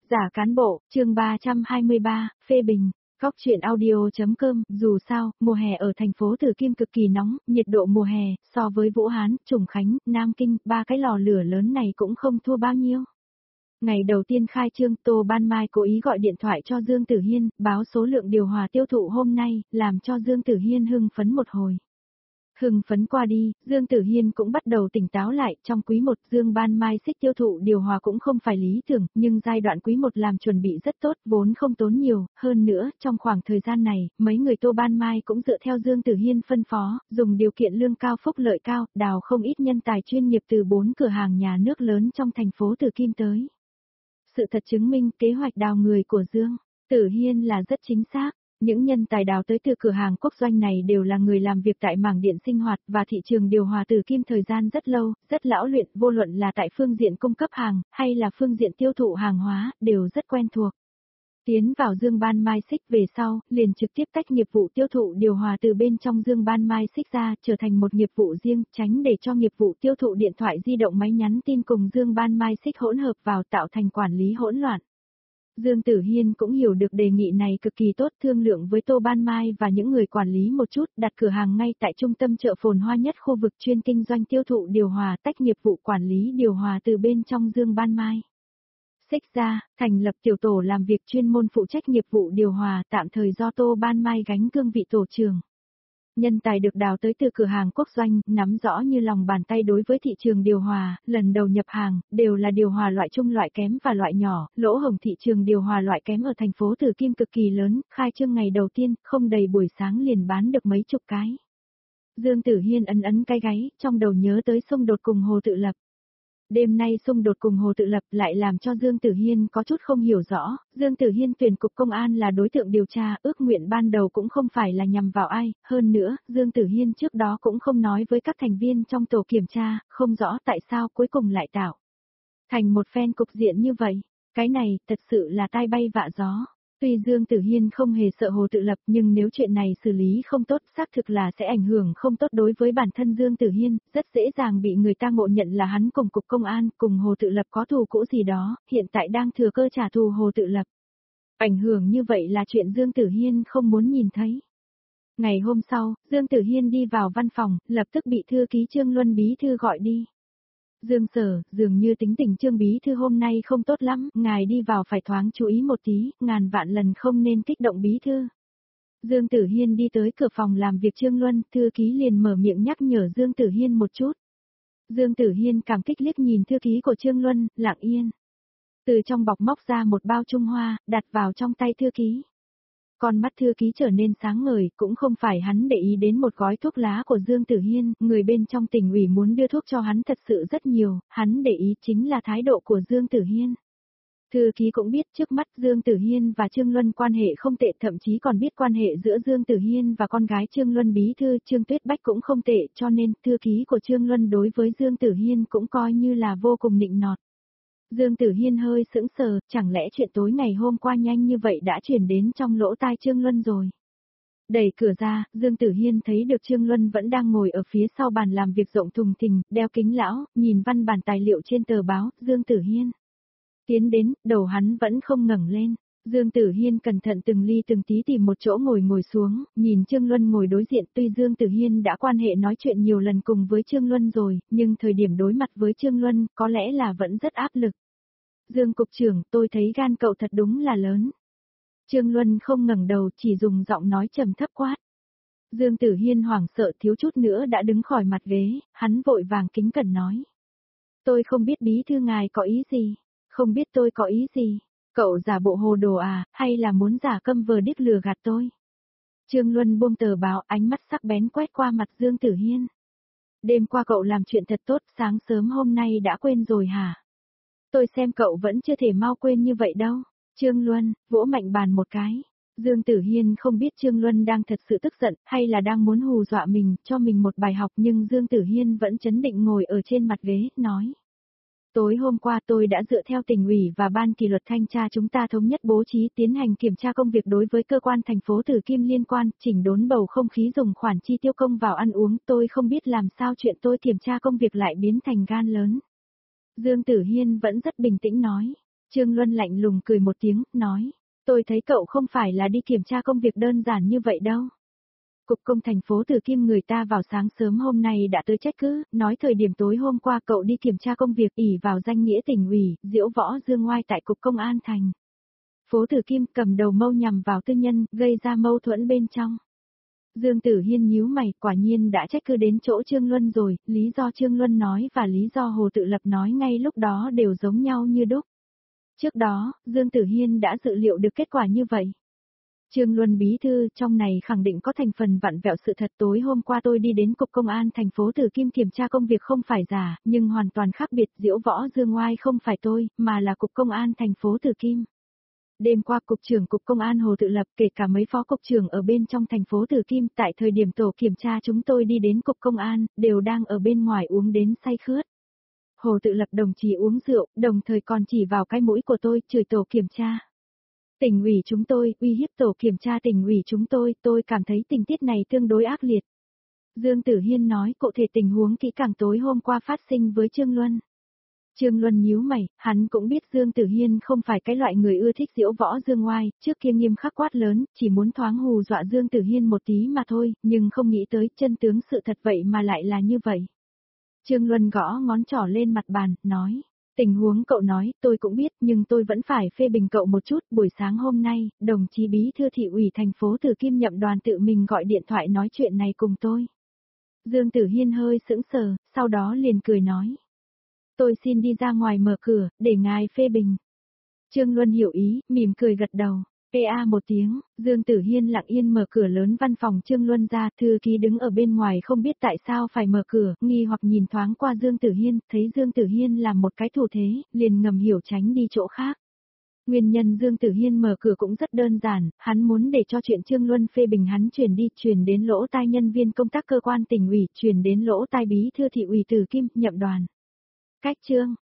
Giả cán bộ, chương 323, phê bình. Góc truyện audio.com, dù sao, mùa hè ở thành phố Từ Kim cực kỳ nóng, nhiệt độ mùa hè, so với Vũ Hán, Trùng Khánh, Nam Kinh, ba cái lò lửa lớn này cũng không thua bao nhiêu. Ngày đầu tiên khai trương, Tô Ban Mai cố ý gọi điện thoại cho Dương Tử Hiên, báo số lượng điều hòa tiêu thụ hôm nay, làm cho Dương Tử Hiên hưng phấn một hồi. Hưng phấn qua đi, Dương Tử Hiên cũng bắt đầu tỉnh táo lại, trong quý 1 Dương Ban Mai xích tiêu thụ điều hòa cũng không phải lý tưởng, nhưng giai đoạn quý 1 làm chuẩn bị rất tốt, vốn không tốn nhiều, hơn nữa, trong khoảng thời gian này, mấy người Tô Ban Mai cũng dựa theo Dương Tử Hiên phân phó, dùng điều kiện lương cao phúc lợi cao, đào không ít nhân tài chuyên nghiệp từ 4 cửa hàng nhà nước lớn trong thành phố Từ Kim tới. Sự thật chứng minh kế hoạch đào người của Dương Tử Hiên là rất chính xác. Những nhân tài đào tới từ cửa hàng quốc doanh này đều là người làm việc tại mảng điện sinh hoạt và thị trường điều hòa Từ Kim thời gian rất lâu, rất lão luyện, vô luận là tại phương diện cung cấp hàng, hay là phương diện tiêu thụ hàng hóa, đều rất quen thuộc. Tiến vào Dương Ban Mai xích về sau, liền trực tiếp tách nghiệp vụ tiêu thụ điều hòa từ bên trong Dương Ban Mai xích ra, trở thành một nghiệp vụ riêng, tránh để cho nghiệp vụ tiêu thụ điện thoại di động máy nhắn tin cùng Dương Ban Mai xích hỗn hợp vào tạo thành quản lý hỗn loạn. Dương Tử Hiên cũng hiểu được đề nghị này cực kỳ tốt, thương lượng với Tô Ban Mai và những người quản lý một chút, đặt cửa hàng ngay tại trung tâm chợ phồn hoa nhất khu vực chuyên kinh doanh tiêu thụ điều hòa, tách nghiệp vụ quản lý điều hòa từ bên trong Dương Ban Mai xích ra, thành lập tiểu tổ làm việc chuyên môn phụ trách nghiệp vụ điều hòa, tạm thời do Tô Ban Mai gánh cương vị tổ trưởng. Nhân tài được đào tới từ cửa hàng quốc doanh, nắm rõ như lòng bàn tay đối với thị trường điều hòa, lần đầu nhập hàng, đều là điều hòa loại trung loại kém và loại nhỏ, lỗ hổng thị trường điều hòa loại kém ở thành phố Từ Kim cực kỳ lớn, khai trương ngày đầu tiên, không đầy buổi sáng liền bán được mấy chục cái. Dương Tử Hiên ấn cái gáy, trong đầu nhớ tới xung đột cùng Hồ Tự Lập. Đêm nay xung đột cùng Hồ Tự Lập lại làm cho Dương Tử Hiên có chút không hiểu rõ, Dương Tử Hiên tuyển cục công an là đối tượng điều tra, ước nguyện ban đầu cũng không phải là nhằm vào ai, hơn nữa, Dương Tử Hiên trước đó cũng không nói với các thành viên trong tổ kiểm tra, không rõ tại sao cuối cùng lại tạo thành một phen cục diện như vậy, cái này thật sự là tai bay vạ gió. Tuy Dương Tử Hiên không hề sợ Hồ Tự Lập nhưng nếu chuyện này xử lý không tốt xác thực là sẽ ảnh hưởng không tốt đối với bản thân Dương Tử Hiên, rất dễ dàng bị người ta ngộ nhận là hắn cùng cục công an, cùng Hồ Tự Lập có thù cũ gì đó, hiện tại đang thừa cơ trả thù Hồ Tự Lập. Ảnh hưởng như vậy là chuyện Dương Tử Hiên không muốn nhìn thấy. Ngày hôm sau, Dương Tử Hiên đi vào văn phòng, lập tức bị thư ký Trương Luân bí thư gọi đi. Dương Sở, dường như tính tình Trương bí thư hôm nay không tốt lắm, ngài đi vào phải thoáng chú ý một tí, ngàn vạn lần không nên kích động bí thư. Dương Tử Hiên đi tới cửa phòng làm việc Trương Luân, thư ký liền mở miệng nhắc nhở Dương Tử Hiên một chút. Dương Tử Hiên cảm kích liếc nhìn thư ký của Trương Luân, lặng yên. Từ trong bọc móc ra một bao Trung Hoa, đặt vào trong tay thư ký. Con mắt thư ký trở nên sáng ngời, cũng không phải hắn để ý đến một gói thuốc lá của Dương Tử Hiên, người bên trong tỉnh ủy muốn đưa thuốc cho hắn thật sự rất nhiều, hắn để ý chính là thái độ của Dương Tử Hiên. Thư ký cũng biết trước mắt Dương Tử Hiên và Trương Luân quan hệ không tệ, thậm chí còn biết quan hệ giữa Dương Tử Hiên và con gái Trương Luân bí thư Trương Tuyết Bách cũng không tệ, cho nên thư ký của Trương Luân đối với Dương Tử Hiên cũng coi như là vô cùng nịnh nọt. Dương Tử Hiên hơi sững sờ, chẳng lẽ chuyện tối ngày hôm qua nhanh như vậy đã chuyển đến trong lỗ tai Trương Luân rồi. Đẩy cửa ra, Dương Tử Hiên thấy được Trương Luân vẫn đang ngồi ở phía sau bàn làm việc rộng thùng thình, đeo kính lão, nhìn văn bản tài liệu trên tờ báo, Dương Tử Hiên tiến đến, đầu hắn vẫn không ngẩng lên. Dương Tử Hiên cẩn thận từng ly từng tí tìm một chỗ ngồi xuống, nhìn Trương Luân ngồi đối diện, tuy Dương Tử Hiên đã quan hệ nói chuyện nhiều lần cùng với Trương Luân rồi, nhưng thời điểm đối mặt với Trương Luân, có lẽ là vẫn rất áp lực. Dương cục trưởng, tôi thấy gan cậu thật đúng là lớn. Trương Luân không ngẩng đầu, chỉ dùng giọng nói trầm thấp quát. Dương Tử Hiên hoảng sợ thiếu chút nữa đã đứng khỏi mặt ghế, hắn vội vàng kính cẩn nói. Tôi không biết bí thư ngài có ý gì, không biết tôi có ý gì. Cậu giả bộ hồ đồ à, hay là muốn giả câm vờ điếc lừa gạt tôi? Trương Luân buông tờ báo, ánh mắt sắc bén quét qua mặt Dương Tử Hiên. Đêm qua cậu làm chuyện thật tốt, sáng sớm hôm nay đã quên rồi hả? Tôi xem cậu vẫn chưa thể mau quên như vậy đâu. Trương Luân, vỗ mạnh bàn một cái. Dương Tử Hiên không biết Trương Luân đang thật sự tức giận, hay là đang muốn hù dọa mình, cho mình một bài học, nhưng Dương Tử Hiên vẫn trấn định ngồi ở trên mặt ghế, nói. Tối hôm qua tôi đã dựa theo tỉnh ủy và ban kỷ luật thanh tra chúng ta thống nhất bố trí tiến hành kiểm tra công việc đối với cơ quan thành phố Từ Kim liên quan, chỉnh đốn bầu không khí dùng khoản chi tiêu công vào ăn uống, tôi không biết làm sao chuyện tôi kiểm tra công việc lại biến thành gan lớn. Dương Tử Hiên vẫn rất bình tĩnh nói. Trương Luân lạnh lùng cười một tiếng, nói, tôi thấy cậu không phải là đi kiểm tra công việc đơn giản như vậy đâu. Cục công thành phố Từ Kim người ta vào sáng sớm hôm nay đã tới trách cứ, nói thời điểm tối hôm qua cậu đi kiểm tra công việc ỷ vào danh nghĩa tỉnh ủy, diễu võ dương ngoai tại cục công an thành. Phố Từ Kim cầm đầu mâu nhằm vào tư nhân, gây ra mâu thuẫn bên trong. Dương Tử Hiên nhíu mày, quả nhiên đã trách cứ đến chỗ Trương Luân rồi, lý do Trương Luân nói và lý do Hồ Tự Lập nói ngay lúc đó đều giống nhau như đúc. Trước đó, Dương Tử Hiên đã dự liệu được kết quả như vậy. Trương Luân bí thư, trong này khẳng định có thành phần vặn vẹo sự thật. Tối hôm qua tôi đi đến cục công an thành phố Từ Kim kiểm tra công việc không phải giả, nhưng hoàn toàn khác biệt, diễu võ dương ngoai không phải tôi, mà là cục công an thành phố Từ Kim. Đêm qua cục trưởng cục công an Hồ Tự Lập kể cả mấy phó cục trưởng ở bên trong thành phố Từ Kim tại thời điểm tổ kiểm tra chúng tôi đi đến cục công an, đều đang ở bên ngoài uống đến say khướt. Hồ Tự Lập đồng chí uống rượu, đồng thời còn chỉ vào cái mũi của tôi, chửi tổ kiểm tra. Tỉnh ủy chúng tôi, uy hiếp tổ kiểm tra tỉnh ủy chúng tôi cảm thấy tình tiết này tương đối ác liệt. Dương Tử Hiên nói cụ thể tình huống kỹ càng tối hôm qua phát sinh với Trương Luân. Trương Luân nhíu mày, hắn cũng biết Dương Tử Hiên không phải cái loại người ưa thích diễu võ dương ngoai, trước kia nghiêm khắc quát lớn, chỉ muốn thoáng hù dọa Dương Tử Hiên một tí mà thôi, nhưng không nghĩ tới chân tướng sự thật vậy mà lại là như vậy. Trương Luân gõ ngón trỏ lên mặt bàn, nói, tình huống cậu nói, tôi cũng biết, nhưng tôi vẫn phải phê bình cậu một chút. Buổi sáng hôm nay, đồng chí bí thư thị ủy thành phố Từ Kim Nhậm Đoàn tự mình gọi điện thoại nói chuyện này cùng tôi. Dương Tử Hiên hơi sững sờ, sau đó liền cười nói. Tôi xin đi ra ngoài mở cửa, để ngài phê bình. Trương Luân hiểu ý, mỉm cười gật đầu. PA một tiếng, Dương Tử Hiên lặng yên mở cửa lớn văn phòng Trương Luân ra, thư ký đứng ở bên ngoài không biết tại sao phải mở cửa, nghi hoặc nhìn thoáng qua Dương Tử Hiên, thấy Dương Tử Hiên làm một cái thủ thế, liền ngầm hiểu tránh đi chỗ khác. Nguyên nhân Dương Tử Hiên mở cửa cũng rất đơn giản, hắn muốn để cho chuyện Trương Luân phê bình hắn truyền đến lỗ tai nhân viên công tác cơ quan tỉnh ủy, truyền đến lỗ tai bí thư thị ủy Từ Kim, Nhậm Đoàn. Cách chương